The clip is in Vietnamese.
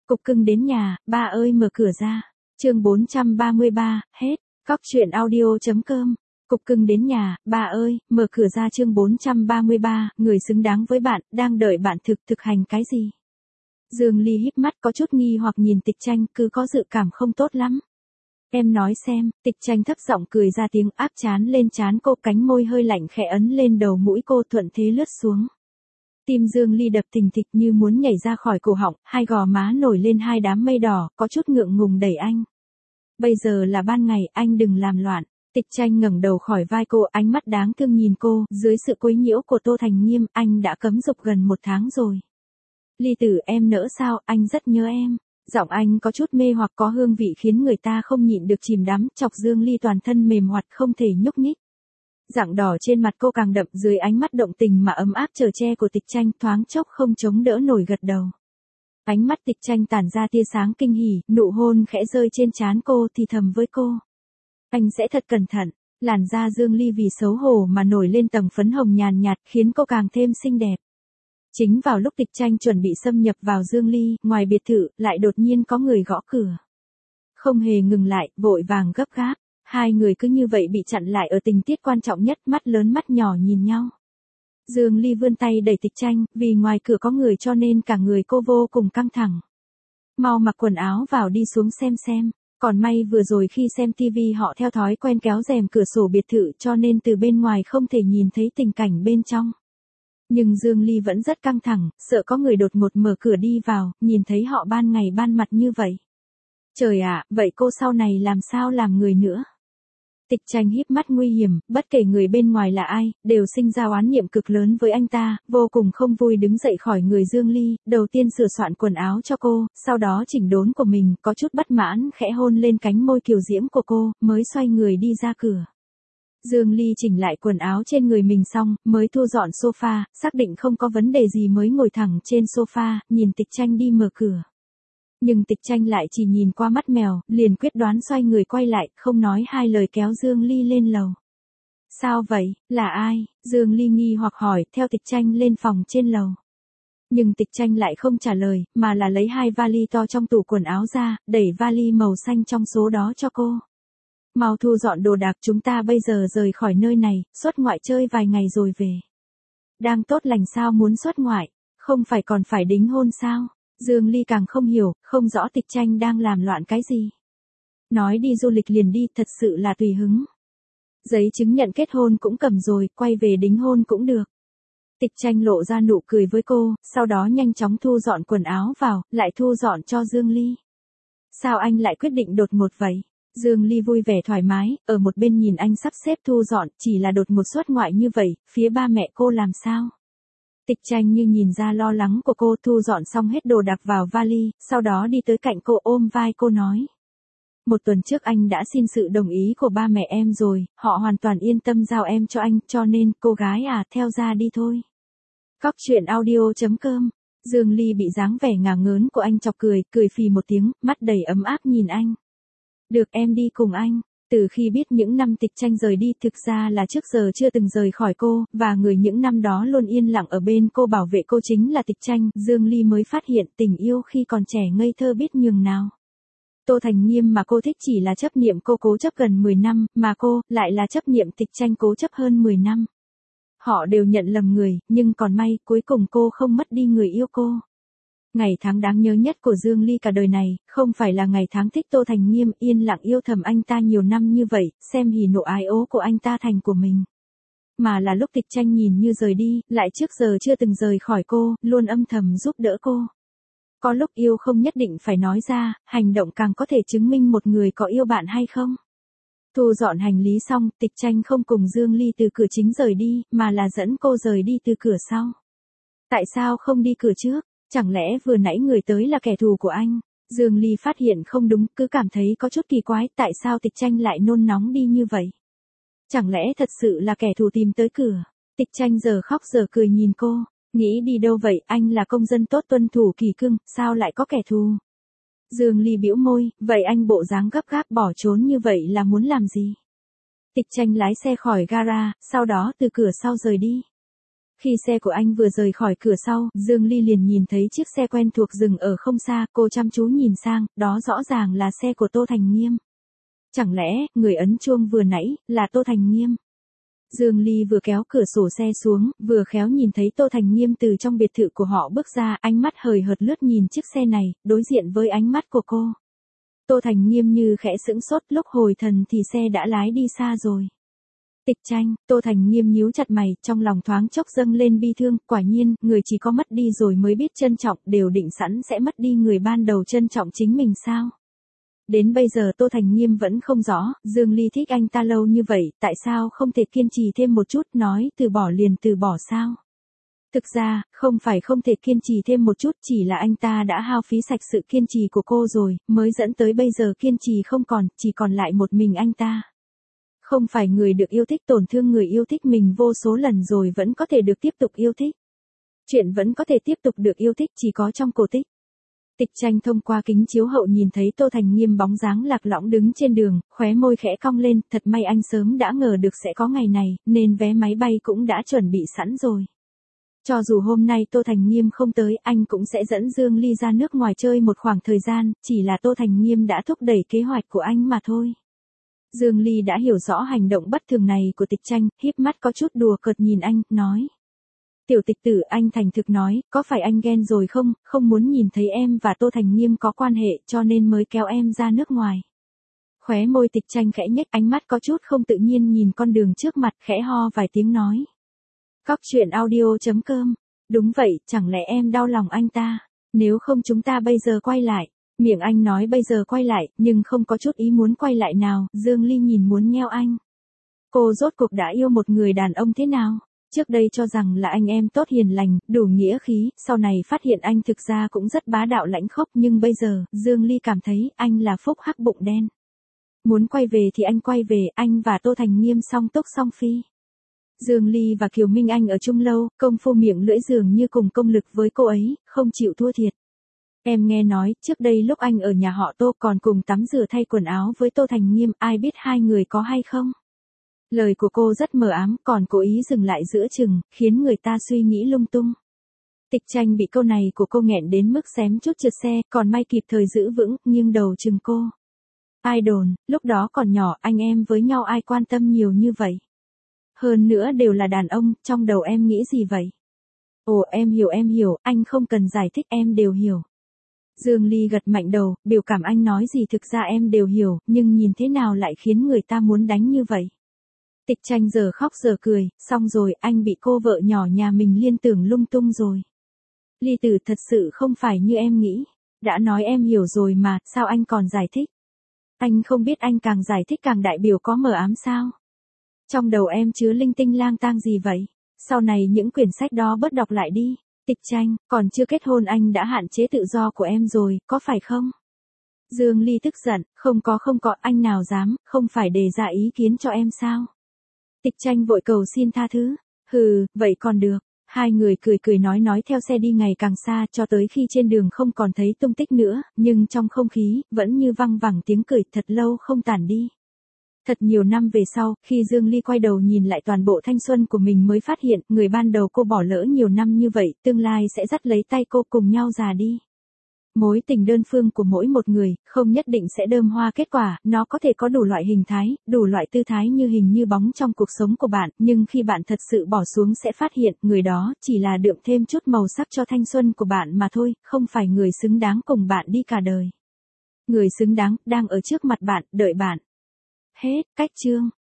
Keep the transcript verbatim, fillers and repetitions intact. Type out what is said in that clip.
Cục cưng đến nhà, ba ơi mở cửa ra. Chương bốn trăm ba mươi ba, hết. Cóc truyện audio chấm com. Cục cưng đến nhà, ba ơi, mở cửa ra. Chương bốn trăm ba mươi ba, người xứng đáng với bạn, đang đợi bạn thực thực hành cái gì? Dương Ly híp mắt có chút nghi hoặc nhìn Tịch Tranh, cứ có dự cảm không tốt lắm. Em nói xem. Tịch Tranh thấp giọng cười ra tiếng, áp trán lên trán cô, cánh môi hơi lạnh khẽ ấn lên đầu mũi cô, thuận thế lướt xuống. Tim Dương Ly đập thình thịch như muốn nhảy ra khỏi cổ họng, hai gò má nổi lên hai đám mây đỏ, có chút ngượng ngùng đẩy anh. Bây giờ là ban ngày, anh đừng làm loạn. Tịch Tranh ngẩng đầu khỏi vai cô, ánh mắt đáng thương nhìn cô, dưới sự quấy nhiễu của Tô Thành Nghiêm, anh đã cấm dục gần một tháng rồi. Ly tử, em nỡ sao, anh rất nhớ em. Giọng anh có chút mê hoặc, có hương vị khiến người ta không nhịn được chìm đắm, chọc Dương Ly toàn thân mềm hoạt không thể nhúc nhích. Rạng đỏ trên mặt cô càng đậm, dưới ánh mắt động tình mà ấm áp chở che của Tịch Tranh, thoáng chốc không chống đỡ nổi gật đầu. Ánh mắt Tịch Tranh tản ra tia sáng kinh hỉ, nụ hôn khẽ rơi trên trán cô, thì thầm với cô. Anh sẽ thật cẩn thận. Làn da Dương Ly vì xấu hổ mà nổi lên tầng phấn hồng nhàn nhạt, khiến cô càng thêm xinh đẹp. Chính vào lúc Tịch Tranh chuẩn bị xâm nhập vào Dương Ly, ngoài biệt thự, lại đột nhiên có người gõ cửa. Không hề ngừng lại, vội vàng gấp gáp. Hai người cứ như vậy bị chặn lại ở tình tiết quan trọng nhất, mắt lớn mắt nhỏ nhìn nhau. Dương Ly vươn tay đẩy Tịch Tranh, vì ngoài cửa có người cho nên cả người cô vô cùng căng thẳng. Mau mặc quần áo vào đi, xuống xem xem. Còn may vừa rồi khi xem tivi họ theo thói quen kéo rèm cửa sổ biệt thự cho nên từ bên ngoài không thể nhìn thấy tình cảnh bên trong. Nhưng Dương Ly vẫn rất căng thẳng, sợ có người đột ngột mở cửa đi vào, nhìn thấy họ ban ngày ban mặt như vậy. Trời ạ, vậy cô sau này làm sao làm người nữa? Tịch Tranh híp mắt nguy hiểm, bất kể người bên ngoài là ai, đều sinh ra oán niệm cực lớn với anh ta, vô cùng không vui đứng dậy khỏi người Dương Ly, đầu tiên sửa soạn quần áo cho cô, sau đó chỉnh đốn của mình, có chút bất mãn, khẽ hôn lên cánh môi kiều diễm của cô, mới xoay người đi ra cửa. Dương Ly chỉnh lại quần áo trên người mình xong, mới thu dọn sofa, xác định không có vấn đề gì mới ngồi thẳng trên sofa, nhìn Tịch Tranh đi mở cửa. Nhưng Tịch Tranh lại chỉ nhìn qua mắt mèo, liền quyết đoán xoay người quay lại, không nói hai lời kéo Dương Ly lên lầu. Sao vậy, là ai? Dương Ly nghi hoặc hỏi, theo Tịch Tranh lên phòng trên lầu. Nhưng Tịch Tranh lại không trả lời, mà là lấy hai vali to trong tủ quần áo ra, đẩy vali màu xanh trong số đó cho cô. Mau thu dọn đồ đạc, chúng ta bây giờ rời khỏi nơi này, xuất ngoại chơi vài ngày rồi về. Đang tốt lành sao muốn xuất ngoại, không phải còn phải đính hôn sao? Dương Ly càng không hiểu, không rõ Tịch Tranh đang làm loạn cái gì. Nói đi du lịch liền đi, thật sự là tùy hứng. Giấy chứng nhận kết hôn cũng cầm rồi, quay về đính hôn cũng được. Tịch Tranh lộ ra nụ cười với cô, sau đó nhanh chóng thu dọn quần áo vào, lại thu dọn cho Dương Ly. Sao anh lại quyết định đột ngột vậy? Dương Ly vui vẻ thoải mái, ở một bên nhìn anh sắp xếp thu dọn, chỉ là đột ngột xuất ngoại như vậy, phía ba mẹ cô làm sao? Tịch Tranh như nhìn ra lo lắng của cô, thu dọn xong hết đồ đạc vào vali, sau đó đi tới cạnh cô ôm vai cô nói. Một tuần trước anh đã xin sự đồng ý của ba mẹ em rồi, họ hoàn toàn yên tâm giao em cho anh, cho nên, cô gái à, theo ra đi thôi. Cóc truyện audio chấm com. Dương Ly bị dáng vẻ ngả ngớn của anh chọc cười, cười phì một tiếng, mắt đầy ấm áp nhìn anh. Được, em đi cùng anh. Từ khi biết những năm Tịch Tranh rời đi, thực ra là trước giờ chưa từng rời khỏi cô, và người những năm đó luôn yên lặng ở bên cô bảo vệ cô chính là Tịch Tranh, Dương Ly mới phát hiện tình yêu khi còn trẻ ngây thơ biết nhường nào. Tô Thành Nghiêm mà cô thích chỉ là chấp niệm cô cố chấp gần mười năm, mà cô, lại là chấp niệm Tịch Tranh cố chấp hơn mười năm. Họ đều nhận lầm người, nhưng còn may, cuối cùng cô không mất đi người yêu cô. Ngày tháng đáng nhớ nhất của Dương Ly cả đời này, không phải là ngày tháng thích Tô Thành Nghiêm, yên lặng yêu thầm anh ta nhiều năm như vậy, xem hỉ nộ ái ố của anh ta thành của mình. Mà là lúc Tịch Tranh nhìn như rời đi, lại trước giờ chưa từng rời khỏi cô, luôn âm thầm giúp đỡ cô. Có lúc yêu không nhất định phải nói ra, hành động càng có thể chứng minh một người có yêu bạn hay không. Thu dọn hành lý xong, Tịch Tranh không cùng Dương Ly từ cửa chính rời đi, mà là dẫn cô rời đi từ cửa sau. Tại sao không đi cửa trước? Chẳng lẽ vừa nãy người tới là kẻ thù của anh? Dương Ly phát hiện không đúng, cứ cảm thấy có chút kỳ quái, tại sao Tịch Tranh lại nôn nóng đi như vậy? Chẳng lẽ thật sự là kẻ thù tìm tới cửa? Tịch Tranh giờ khóc giờ cười nhìn cô, nghĩ đi đâu vậy, anh là công dân tốt tuân thủ kỷ cương, sao lại có kẻ thù? Dương Ly bĩu môi, vậy anh bộ dáng gấp gáp bỏ trốn như vậy là muốn làm gì? Tịch Tranh lái xe khỏi gara, sau đó từ cửa sau rời đi. Khi xe của anh vừa rời khỏi cửa sau, Dương Ly liền nhìn thấy chiếc xe quen thuộc dừng ở không xa, cô chăm chú nhìn sang, đó rõ ràng là xe của Tô Thành Nghiêm. Chẳng lẽ, người ấn chuông vừa nãy, là Tô Thành Nghiêm? Dương Ly vừa kéo cửa sổ xe xuống, vừa khéo nhìn thấy Tô Thành Nghiêm từ trong biệt thự của họ bước ra, ánh mắt hời hợt lướt nhìn chiếc xe này, đối diện với ánh mắt của cô. Tô Thành Nghiêm như khẽ sững sốt, lúc hồi thần thì xe đã lái đi xa rồi. Tịch Tranh, Tô Thành Nghiêm nhíu chặt mày, trong lòng thoáng chốc dâng lên bi thương, quả nhiên, người chỉ có mất đi rồi mới biết trân trọng, đều định sẵn sẽ mất đi người ban đầu trân trọng chính mình sao? Đến bây giờ Tô Thành Nghiêm vẫn không rõ, Dương Ly thích anh ta lâu như vậy, tại sao không thể kiên trì thêm một chút, nói từ bỏ liền từ bỏ sao? Thực ra, không phải không thể kiên trì thêm một chút, chỉ là anh ta đã hao phí sạch sự kiên trì của cô rồi, mới dẫn tới bây giờ kiên trì không còn, chỉ còn lại một mình anh ta. Không phải người được yêu thích tổn thương người yêu thích mình vô số lần rồi vẫn có thể được tiếp tục yêu thích. Chuyện vẫn có thể tiếp tục được yêu thích chỉ có trong cổ tích. Tịch Tranh thông qua kính chiếu hậu nhìn thấy Tô Thành Nghiêm bóng dáng lạc lõng đứng trên đường, khóe môi khẽ cong lên, thật may anh sớm đã ngờ được sẽ có ngày này, nên vé máy bay cũng đã chuẩn bị sẵn rồi. Cho dù hôm nay Tô Thành Nghiêm không tới, anh cũng sẽ dẫn Dương Ly ra nước ngoài chơi một khoảng thời gian, chỉ là Tô Thành Nghiêm đã thúc đẩy kế hoạch của anh mà thôi. Dương Ly đã hiểu rõ hành động bất thường này của Tịch Tranh, híp mắt có chút đùa cợt nhìn anh, nói. Tiểu tịch tử, anh thành thực nói, có phải anh ghen rồi không, không muốn nhìn thấy em và Tô Thành Nghiêm có quan hệ cho nên mới kéo em ra nước ngoài. Khóe môi Tịch Tranh khẽ nhếch, ánh mắt có chút không tự nhiên nhìn con đường trước mặt, khẽ ho vài tiếng nói. Cóc truyện audio chấm com. Đúng vậy, chẳng lẽ em đau lòng anh ta? Nếu không chúng ta bây giờ quay lại. Miệng anh nói bây giờ quay lại, nhưng không có chút ý muốn quay lại nào, Dương Ly nhìn muốn nheo anh. Cô rốt cuộc đã yêu một người đàn ông thế nào? Trước đây cho rằng là anh em tốt hiền lành, đủ nghĩa khí, sau này phát hiện anh thực ra cũng rất bá đạo lãnh khốc, nhưng bây giờ, Dương Ly cảm thấy anh là phúc hắc bụng đen. Muốn quay về thì anh quay về, anh và Tô Thành Nghiêm song túc song phi. Dương Ly và Kiều Minh Anh ở chung lâu, công phu miệng lưỡi dường như cùng công lực với cô ấy, không chịu thua thiệt. Em nghe nói, trước đây lúc anh ở nhà họ Tô còn cùng tắm rửa thay quần áo với Tô Thành Nghiêm, ai biết hai người có hay không? Lời của cô rất mờ ám, còn cố ý dừng lại giữa chừng, khiến người ta suy nghĩ lung tung. Tịch Tranh bị câu này của cô nghẹn đến mức xém chút trượt xe, còn may kịp thời giữ vững, nghiêng đầu chừng cô. Ai đồn, lúc đó còn nhỏ, anh em với nhau ai quan tâm nhiều như vậy? Hơn nữa đều là đàn ông, trong đầu em nghĩ gì vậy? Ồ, em hiểu em hiểu, anh không cần giải thích, em đều hiểu. Dương Ly gật mạnh đầu, biểu cảm anh nói gì thực ra em đều hiểu, nhưng nhìn thế nào lại khiến người ta muốn đánh như vậy? Tịch Tranh giờ khóc giờ cười, xong rồi, anh bị cô vợ nhỏ nhà mình liên tưởng lung tung rồi. Ly tử thật sự không phải như em nghĩ. Đã nói em hiểu rồi mà, sao anh còn giải thích? Anh không biết anh càng giải thích càng đại biểu có mờ ám sao? Trong đầu em chứa linh tinh lang tang gì vậy? Sau này những quyển sách đó bớt đọc lại đi. Tịch Tranh, còn chưa kết hôn anh đã hạn chế tự do của em rồi, có phải không? Dương Ly tức giận, không có không có, anh nào dám, không phải đề ra ý kiến cho em sao? Tịch Tranh vội cầu xin tha thứ. Hừ, vậy còn được. Hai người cười cười nói nói theo xe đi ngày càng xa cho tới khi trên đường không còn thấy tung tích nữa, nhưng trong không khí, vẫn như văng vẳng tiếng cười thật lâu không tản đi. Thật nhiều năm về sau, khi Dương Ly quay đầu nhìn lại toàn bộ thanh xuân của mình mới phát hiện, người ban đầu cô bỏ lỡ nhiều năm như vậy, tương lai sẽ dắt lấy tay cô cùng nhau già đi. Mối tình đơn phương của mỗi một người, không nhất định sẽ đơm hoa kết quả, nó có thể có đủ loại hình thái, đủ loại tư thái như hình như bóng trong cuộc sống của bạn, nhưng khi bạn thật sự bỏ xuống sẽ phát hiện, người đó, chỉ là đượm thêm chút màu sắc cho thanh xuân của bạn mà thôi, không phải người xứng đáng cùng bạn đi cả đời. Người xứng đáng, đang ở trước mặt bạn, đợi bạn. Hết, cách chương.